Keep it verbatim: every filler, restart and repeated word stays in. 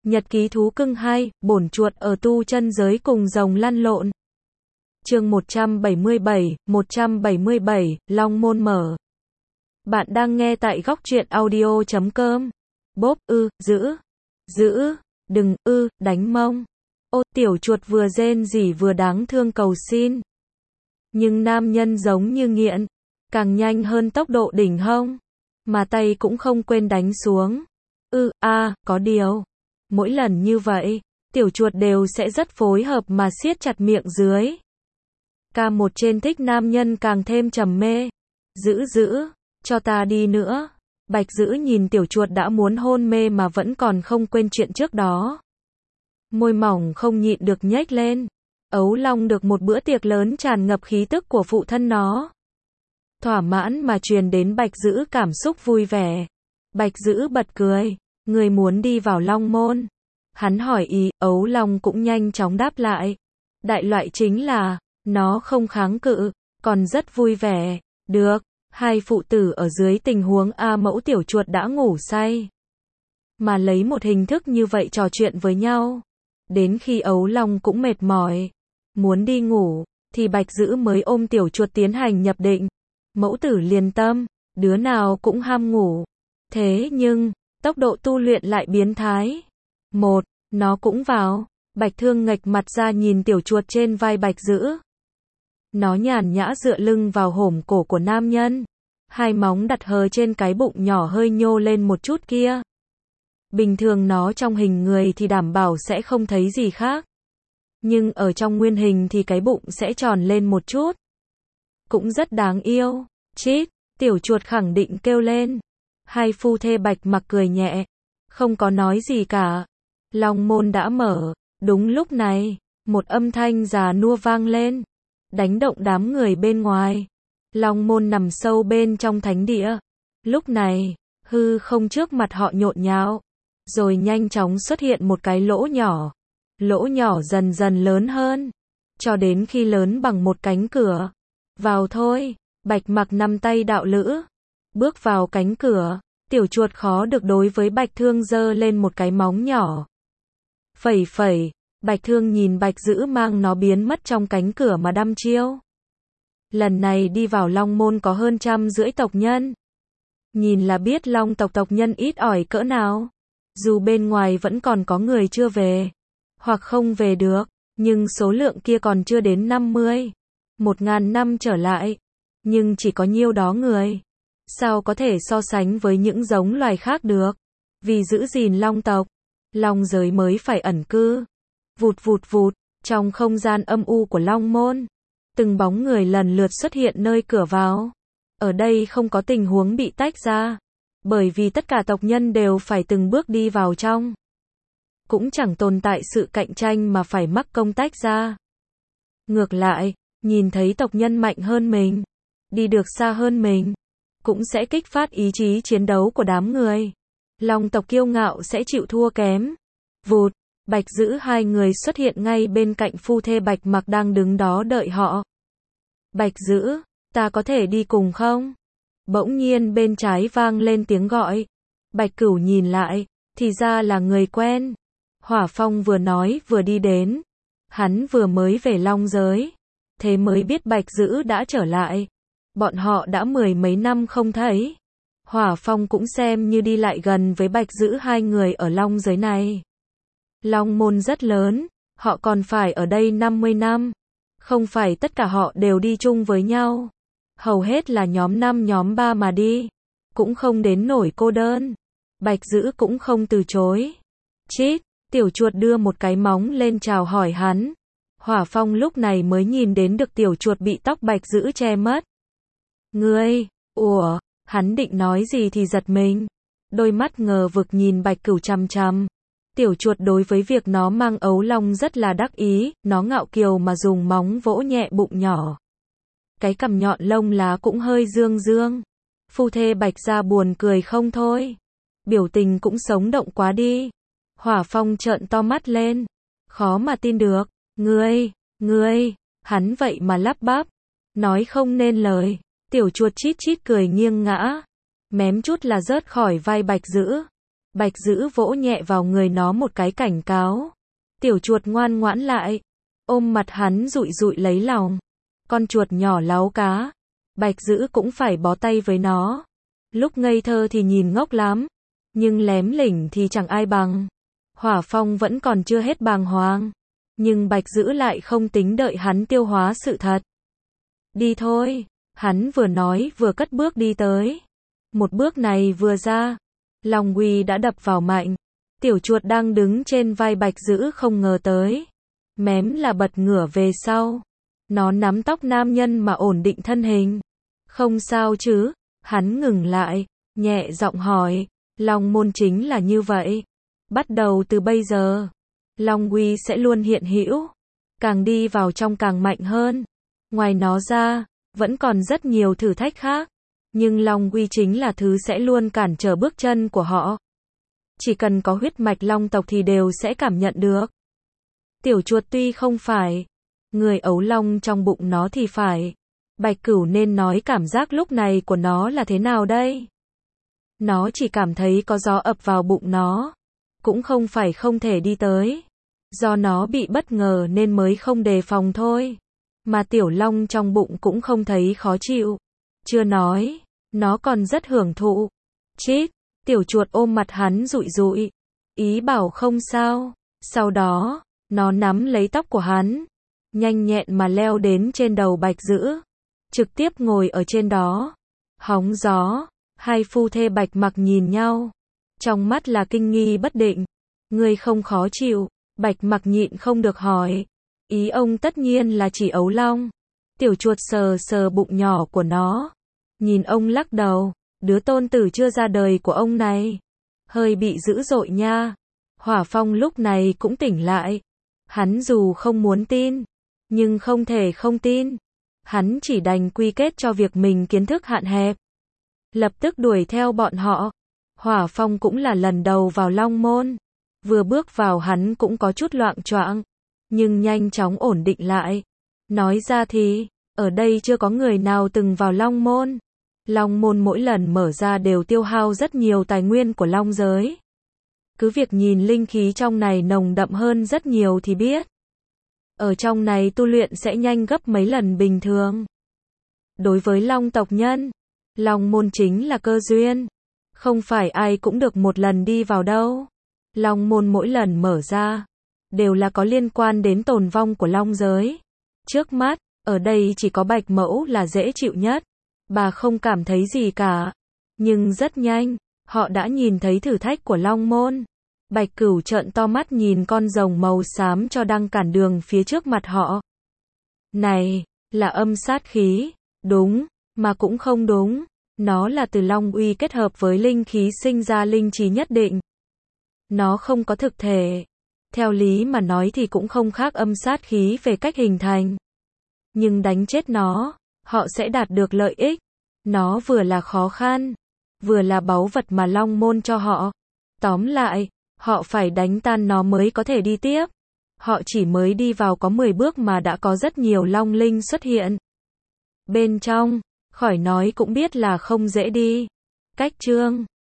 Nhật ký thú cưng hai, bổn chuột ở tu chân giới cùng rồng lăn lộn. Chương một trăm bảy mươi bảy, một trăm bảy mươi bảy, Long môn mở. Bạn đang nghe tại góc truyện audio chấm com. Bốp ư, giữ, giữ, đừng ư, đánh mông. Ô, tiểu chuột vừa rên rỉ vừa đáng thương cầu xin. Nhưng nam nhân giống như nghiện, càng nhanh hơn tốc độ đỉnh hông, mà tay cũng không quên đánh xuống. Ư, a, à, có điều, mỗi lần như vậy, tiểu chuột đều sẽ rất phối hợp mà siết chặt miệng dưới. Ca một trên thích nam nhân càng thêm trầm mê. Giữ giữ, cho ta đi nữa. Bạch giữ nhìn tiểu chuột đã muốn hôn mê mà vẫn còn không quên chuyện trước đó. Môi mỏng không nhịn được nhếch lên. Ấu Long được một bữa tiệc lớn tràn ngập khí tức của phụ thân nó. Thỏa mãn mà truyền đến Bạch giữ cảm xúc vui vẻ. Bạch giữ bật cười. Người muốn đi vào Long môn. Hắn hỏi ý, Ấu Long cũng nhanh chóng đáp lại. Đại loại chính là, nó không kháng cự, còn rất vui vẻ. Được, hai phụ tử ở dưới tình huống A mẫu tiểu chuột đã ngủ say. Mà lấy một hình thức như vậy trò chuyện với nhau. Đến khi Ấu Long cũng mệt mỏi, muốn đi ngủ, thì Bạch giữ mới ôm tiểu chuột tiến hành nhập định. Mẫu tử liền tâm, đứa nào cũng ham ngủ. Thế nhưng, tốc độ tu luyện lại biến thái. Một, nó cũng vào. Bạch Thương nghệch mặt ra nhìn tiểu chuột trên vai Bạch giữ. Nó nhàn nhã dựa lưng vào hổm cổ của nam nhân. Hai móng đặt hờ trên cái bụng nhỏ hơi nhô lên một chút kia. Bình thường nó trong hình người thì đảm bảo sẽ không thấy gì khác. Nhưng ở trong nguyên hình thì cái bụng sẽ tròn lên một chút. Cũng rất đáng yêu. Chít, tiểu chuột khẳng định kêu lên. Hai phu thê Bạch Mặc cười nhẹ. Không có nói gì cả. Long môn đã mở. Đúng lúc này, một âm thanh già nua vang lên. Đánh động đám người bên ngoài. Long môn nằm sâu bên trong thánh địa. Lúc này, hư không trước mặt họ nhộn nhạo. Rồi nhanh chóng xuất hiện một cái lỗ nhỏ. Lỗ nhỏ dần dần lớn hơn. Cho đến khi lớn bằng một cánh cửa. Vào thôi, Bạch Mặc nắm tay đạo lữ. Bước vào cánh cửa. Tiểu chuột khó được đối với Bạch Thương giơ lên một cái móng nhỏ. Phẩy phẩy. Bạch Thương nhìn Bạch giữ mang nó biến mất trong cánh cửa mà đăm chiêu. Lần này đi vào Long môn có hơn trăm rưỡi tộc nhân. Nhìn là biết Long tộc tộc nhân ít ỏi cỡ nào. Dù bên ngoài vẫn còn có người chưa về, hoặc không về được, nhưng số lượng kia còn chưa đến năm mươi. Một ngàn năm trở lại, nhưng chỉ có nhiêu đó người. Sao có thể so sánh với những giống loài khác được? Vì giữ gìn Long tộc, Long giới mới phải ẩn cư. Vụt vụt vụt, trong không gian âm u của Long môn, từng bóng người lần lượt xuất hiện nơi cửa vào. Ở đây không có tình huống bị tách ra, bởi vì tất cả tộc nhân đều phải từng bước đi vào trong. Cũng chẳng tồn tại sự cạnh tranh mà phải mắc công tách ra. Ngược lại, nhìn thấy tộc nhân mạnh hơn mình, đi được xa hơn mình, cũng sẽ kích phát ý chí chiến đấu của đám người. Long tộc kiêu ngạo sẽ chịu thua kém. Vụt, Bạch giữ hai người xuất hiện ngay bên cạnh phu thê Bạch Mặc đang đứng đó đợi họ. Bạch giữ, ta có thể đi cùng không? Bỗng nhiên bên trái vang lên tiếng gọi. Bạch Cửu nhìn lại, thì ra là người quen. Hỏa Phong vừa nói vừa đi đến. Hắn vừa mới về Long giới, thế mới biết Bạch giữ đã trở lại. Bọn họ đã mười mấy năm không thấy. Hỏa Phong cũng xem như đi lại gần với Bạch giữ hai người ở Long giới này. Long môn rất lớn, họ còn phải ở đây năm mươi năm. Không phải tất cả họ đều đi chung với nhau. Hầu hết là nhóm năm nhóm ba mà đi. Cũng không đến nổi cô đơn. Bạch giữ cũng không từ chối. Chít, tiểu chuột đưa một cái móng lên chào hỏi hắn. Hỏa Phong lúc này mới nhìn đến được tiểu chuột bị tóc Bạch giữ che mất. Ngươi, ủa, hắn định nói gì thì giật mình. Đôi mắt ngờ vực nhìn Bạch Cửu chằm chằm. Tiểu chuột đối với việc nó mang Ấu Long rất là đắc ý, nó ngạo kiều mà dùng móng vỗ nhẹ bụng nhỏ. Cái cằm nhọn lông lá cũng hơi dương dương. Phu thê Bạch gia buồn cười không thôi. Biểu tình cũng sống động quá đi. Hỏa Phong trợn to mắt lên. Khó mà tin được. Ngươi, ngươi, hắn vậy mà lắp bắp. Nói không nên lời. Tiểu chuột chít chít cười nghiêng ngã. Mém chút là rớt khỏi vai Bạch giữ. Bạch Dữ vỗ nhẹ vào người nó một cái cảnh cáo. Tiểu chuột ngoan ngoãn lại, ôm mặt hắn dụi dụi lấy lòng. Con chuột nhỏ láu cá, Bạch Dữ cũng phải bó tay với nó. Lúc ngây thơ thì nhìn ngốc lắm, nhưng lém lỉnh thì chẳng ai bằng. Hỏa Phong vẫn còn chưa hết bàng hoàng, nhưng Bạch Dữ lại không tính đợi hắn tiêu hóa sự thật. Đi thôi, hắn vừa nói vừa cất bước đi tới. Một bước này vừa ra, Long Uy đã đập vào mạnh. Tiểu chuột đang đứng trên vai Bạch Dữ không ngờ tới. Mém là bật ngửa về sau. Nó nắm tóc nam nhân mà ổn định thân hình. Không sao chứ? Hắn ngừng lại, nhẹ giọng hỏi. Long môn chính là như vậy. Bắt đầu từ bây giờ, Long Uy sẽ luôn hiện hữu. Càng đi vào trong càng mạnh hơn. Ngoài nó ra, vẫn còn rất nhiều thử thách khác. Nhưng Long Uy chính là thứ sẽ luôn cản trở bước chân của họ. Chỉ cần có huyết mạch long tộc thì đều sẽ cảm nhận được. Tiểu chuột tuy không phải người ấu long trong bụng nó thì phải. Bạch Cửu nên nói cảm giác lúc này của nó là thế nào đây? Nó chỉ cảm thấy có gió ập vào bụng nó. Cũng không phải không thể đi tới. Do nó bị bất ngờ nên mới không đề phòng thôi. Mà tiểu long trong bụng cũng không thấy khó chịu. Chưa nói, nó còn rất hưởng thụ. Chít, tiểu chuột ôm mặt hắn dụi dụi. Ý bảo không sao. Sau đó, nó nắm lấy tóc của hắn. Nhanh nhẹn mà leo đến trên đầu Bạch Dữ. Trực tiếp ngồi ở trên đó. Hóng gió, hai phu thê Bạch Mặc nhìn nhau. Trong mắt là kinh nghi bất định. Ngươi không khó chịu, Bạch Mặc nhịn không được hỏi. Ý ông tất nhiên là chỉ ấu long. Tiểu chuột sờ sờ bụng nhỏ của nó. Nhìn ông lắc đầu, đứa tôn tử chưa ra đời của ông này. Hơi bị dữ dội nha. Hỏa Phong lúc này cũng tỉnh lại. Hắn dù không muốn tin, nhưng không thể không tin. Hắn chỉ đành quy kết cho việc mình kiến thức hạn hẹp. Lập tức đuổi theo bọn họ. Hỏa Phong cũng là lần đầu vào Long Môn. Vừa bước vào hắn cũng có chút loạng choạng, nhưng nhanh chóng ổn định lại. Nói ra thì, ở đây chưa có người nào từng vào Long Môn. Long Môn mỗi lần mở ra đều tiêu hao rất nhiều tài nguyên của Long giới. Cứ việc nhìn linh khí trong này nồng đậm hơn rất nhiều thì biết. Ở trong này tu luyện sẽ nhanh gấp mấy lần bình thường. Đối với Long tộc nhân, Long Môn chính là cơ duyên. Không phải ai cũng được một lần đi vào đâu. Long Môn mỗi lần mở ra, đều là có liên quan đến tồn vong của Long giới. Trước mắt, ở đây chỉ có Bạch Mẫu là dễ chịu nhất. Bà không cảm thấy gì cả. Nhưng rất nhanh, họ đã nhìn thấy thử thách của Long Môn. Bạch Cửu trợn to mắt nhìn con rồng màu xám cho đang cản đường phía trước mặt họ. Này, là âm sát khí. Đúng, mà cũng không đúng. Nó là từ Long Uy kết hợp với linh khí sinh ra linh trí nhất định. Nó không có thực thể. Theo lý mà nói thì cũng không khác âm sát khí về cách hình thành. Nhưng đánh chết nó, họ sẽ đạt được lợi ích. Nó vừa là khó khăn, vừa là báu vật mà Long Môn cho họ. Tóm lại, họ phải đánh tan nó mới có thể đi tiếp. Họ chỉ mới đi vào có mười bước mà đã có rất nhiều Long Linh xuất hiện. Bên trong, khỏi nói cũng biết là không dễ đi. Cách chương